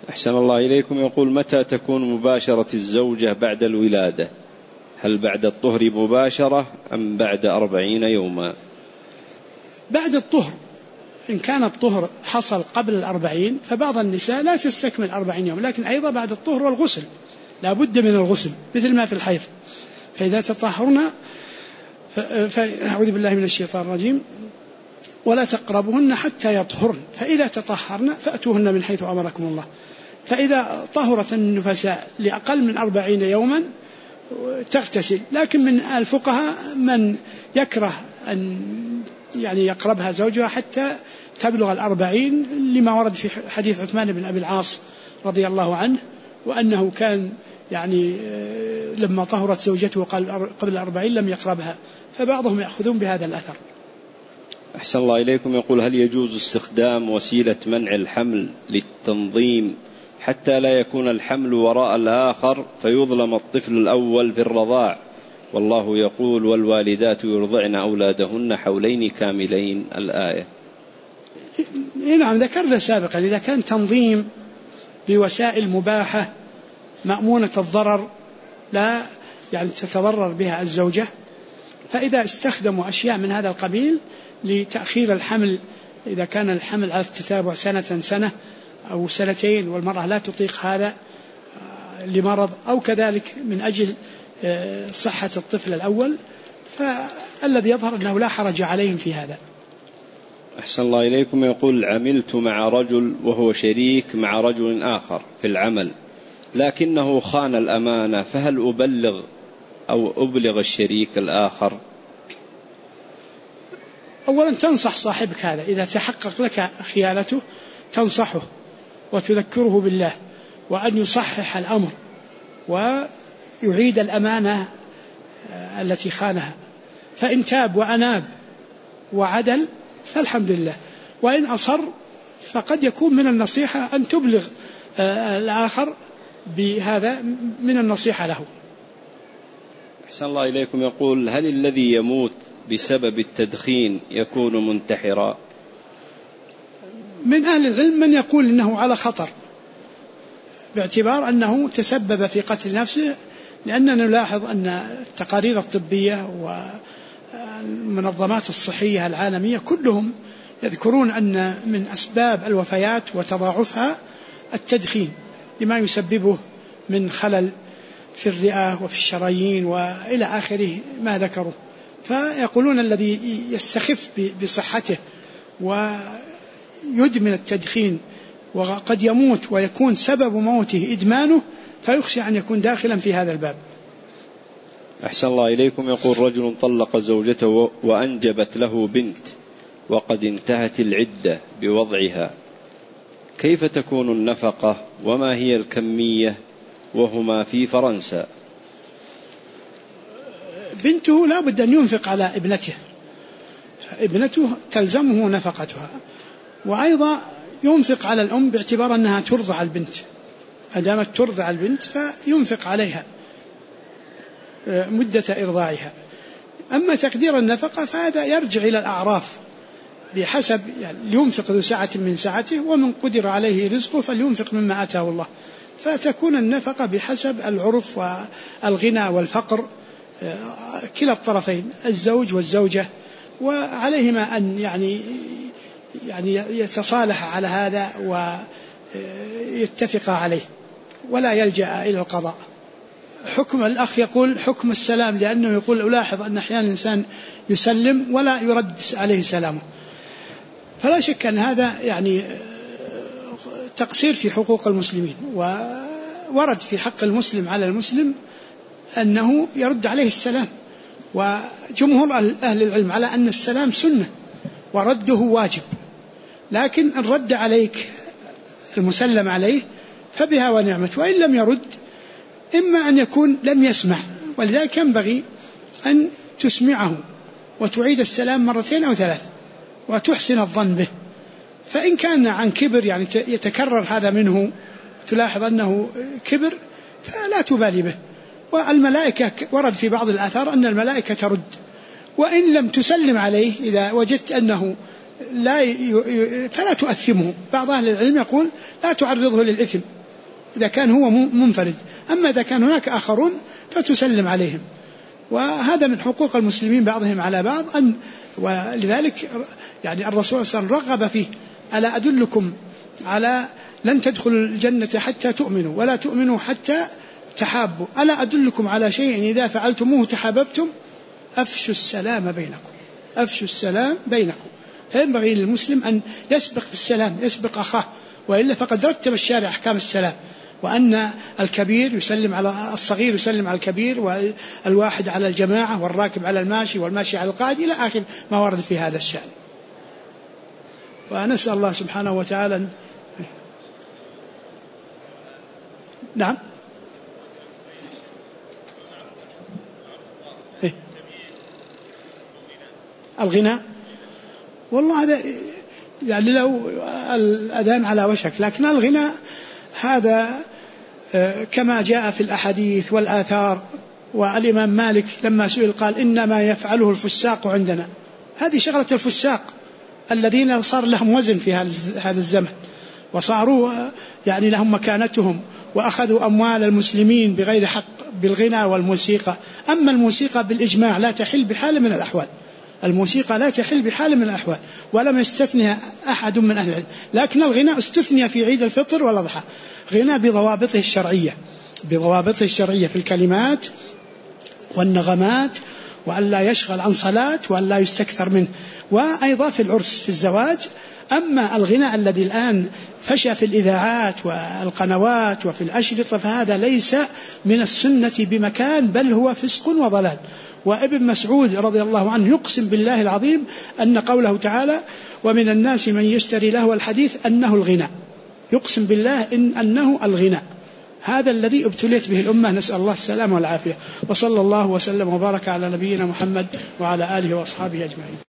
أحسن الله إليكم. يقول: متى تكون مباشرة الزوجة بعد الولادة؟ هل بعد الطهر مباشرة أم بعد 40 يوما؟ بعد الطهر. إن كان الطهر حصل قبل 40 فبعض النساء لا تستكمل 40 يوم، لكن أيضا بعد الطهر والغسل لا بد من الغسل مثل ما في الحيض. فإذا تطهرنا فأعوذ بالله من الشيطان الرجيم: ولا تقربهن حتى يطهرن، فإذا تطهرن فأتوهن من حيث أمركم الله. فإذا طهرت النفساء لأقل من 40 يوما تغتسل، لكن من الفقهاء من يكره أن يقربها زوجها حتى تبلغ 40 لما ورد في حديث عثمان بن أبي العاص رضي الله عنه، وأنه كان لما طهرت زوجته قبل 40 لم يقربها، فبعضهم يأخذون بهذا الأثر. أحسن الله إليكم. يقول: هل يجوز استخدام وسيلة منع الحمل للتنظيم حتى لا يكون الحمل وراء الآخر فيظلم الطفل الأول في الرضاع، والله يقول: والوالدات يرضعن أولادهن حولين كاملين، الآية؟ نعم، ذكرنا سابقا إذا كان تنظيم بوسائل مباحة مأمونة الضرر لا تتضرر بها الزوجة، فإذا استخدموا أشياء من هذا القبيل لتأخير الحمل، إذا كان الحمل على التتابع سنة أو سنتين والمرأة لا تطيق هذا لمرض أو كذلك من أجل صحة الطفل الأول، فالذي يظهر أنه لا حرج عليهم في هذا. أحسن الله إليكم. يقول: عملت مع رجل وهو شريك مع رجل آخر في العمل، لكنه خان الأمانة، فهل أبلغ الشريك الآخر؟ أولا تنصح صاحبك هذا إذا تحقق لك خيانته، تنصحه وتذكره بالله وأن يصحح الأمر ويعيد الأمانة التي خانها، فإن تاب وأناب وعدل فالحمد لله، وإن أصر فقد يكون من النصيحة أن تبلغ الآخر بهذا من النصيحة له. أحسن الله إليكم. يقول: هل الذي يموت بسبب التدخين يكون منتحرا؟ من أهل العلم من يقول إنه على خطر باعتبار أنه تسبب في قتل نفسه، لأننا نلاحظ أن التقارير الطبية والمنظمات الصحية العالمية كلهم يذكرون أن من أسباب الوفيات وتضاعفها التدخين لما يسببه من خلل في الرئة وفي الشرايين وإلى آخره ما ذكروا. فيقولون الذي يستخف بصحته ويدمن التدخين وقد يموت ويكون سبب موته إدمانه، فيخشى أن يكون داخلا في هذا الباب. أحسن الله إليكم. يقول: رجل طلق زوجته وأنجبت له بنت وقد انتهت العدة بوضعها، كيف تكون النفقة وما هي الكمية وهما في فرنسا؟ بنته لا بد أن ينفق على ابنته، ابنته تلزمه نفقتها، وأيضا ينفق على الأم باعتبار أنها ترضع البنت، أدامت ترضع البنت فينفق عليها مدة إرضاعها. أما تقدير النفقة فهذا يرجع إلى الأعراف بحسب لينفق ذو سعة من سعته ومن قدر عليه رزقه فلينفق مما آتاه الله، فتكون النفقة بحسب العرف والغنى والفقر كلا الطرفين الزوج والزوجة، وعليهما أن يتصالح على هذا ويتفق عليه ولا يلجأ إلى القضاء. حكم الأخ يقول حكم السلام، لأنه يقول ألاحظ أن أحيانا الإنسان يسلم ولا يرد عليه سلامه، فلا شك أن هذا تقصير في حقوق المسلمين، وورد في حق المسلم على المسلم أنه يرد عليه السلام، وجمهور أهل العلم على أن السلام سنة ورده واجب، لكن إن رد عليك المسلم عليه فبها ونعمت، وإن لم يرد إما أن يكون لم يسمع، ولذلك ينبغي أن تسمعه وتعيد السلام 2 أو 3 وتحسن الظن به. فإن كان عن كبر يتكرر هذا منه تلاحظ أنه كبر فلا تبالي به. والملائكة ورد في بعض الآثار أن الملائكة ترد، وإن لم تسلم عليه إذا وجدت أنه فلا تؤثمه. بعض أهل العلم يقول لا تعرضه للإثم، إذا كان هو منفرد. أما إذا كان هناك آخرون فتسلم عليهم، وهذا من حقوق المسلمين بعضهم على بعض. ولذلك يعني الرسول صلى الله عليه وسلم رغب فيه: ألا أدلكم على لن تدخلوا الجنة حتى تؤمنوا ولا تؤمنوا حتى تحابوا، ألا أدلكم على شيء إذا فعلتموه تحاببتم؟ أفشوا السلام بينكم، أفشوا السلام بينكم. فينبغي للمسلم أن يسبق في السلام، يسبق أخاه، وإلا فقد رتب الشارع أحكام السلام، وأن الكبير يسلم على الصغير، يسلم على الكبير، والواحد على الجماعة، والراكب على الماشي، والماشي على القائد، إلى آخر ما ورد في هذا الشأن. ونسأل الله سبحانه وتعالى. نعم. الغناء والله هذا يعني لو الأذان على وشك، لكن الغناء هذا كما جاء في الأحاديث والآثار. والإمام مالك لما سئل قال: إنما يفعله الفساق عندنا. هذه شغلة الفساق الذين صار لهم وزن في هذا الزمن، وصاروا يعني لهم مكانتهم، وأخذوا أموال المسلمين بغير حق بالغنى والموسيقى. أما الموسيقى بالإجماع لا تحل بحال من الأحوال، الموسيقى لا تحل بحال من الأحوال، ولم يستثني أحد من أهل العلم. لكن الغناء استثني في عيد الفطر والأضحى، غناء بضوابطه الشرعية، بضوابطه الشرعية في الكلمات والنغمات، وأن لا يشغل عن صلاة، وأن لا يستكثر منه، وأيضا في العرس في الزواج. أما الغناء الذي الآن فشى في الإذاعات والقنوات وفي الأشرطة فهذا ليس من السنة بمكان، بل هو فسق وضلال. وابن مسعود رضي الله عنه يقسم بالله العظيم أن قوله تعالى: ومن الناس من يشتري لهو الحديث أنه الغناء، يقسم بالله أنه الغناء، هذا الذي ابتليت به الأمة، نسأل الله السلامة والعافية. وصلى الله وسلم وبارك على نبينا محمد وعلى آله وأصحابه أجمعين.